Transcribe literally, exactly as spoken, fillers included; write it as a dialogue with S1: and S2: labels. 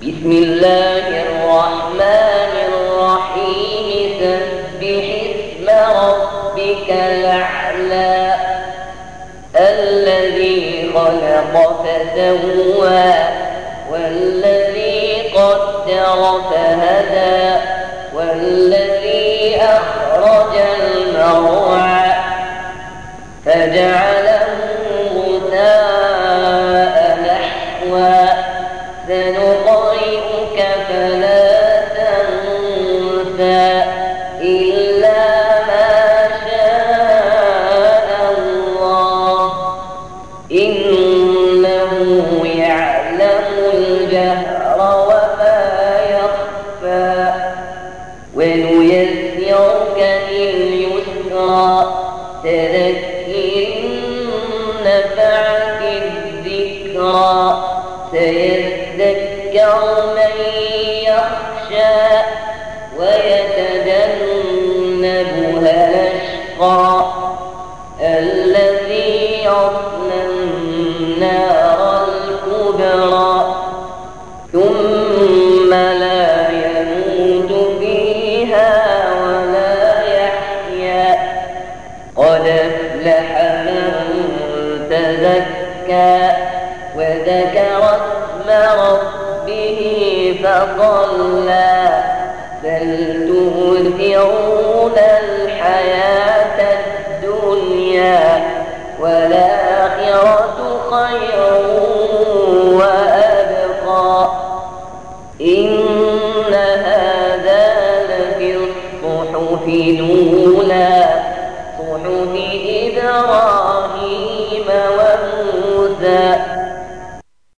S1: بسم الله الرحمن الرحيم سبح اسم ربك الأعلى الذي خلق فسوى والذي قدر فهدى والذي أخرج المرعى فجعله غثاء نحوا سنقرئك فلا تنسى إلا ما شاء الله إنه يعلم الجهر وما يخفى ونيسرك لليسرى تذكر نفعت الذكرى سيذكر من يخشى ويتجنبها الأشقى الذي يصلى النار الكبرى ثم لا يموت فيها ولا يحيا قد أفلح من تزكى وذكر اسم ربه فصلى بل تؤثرون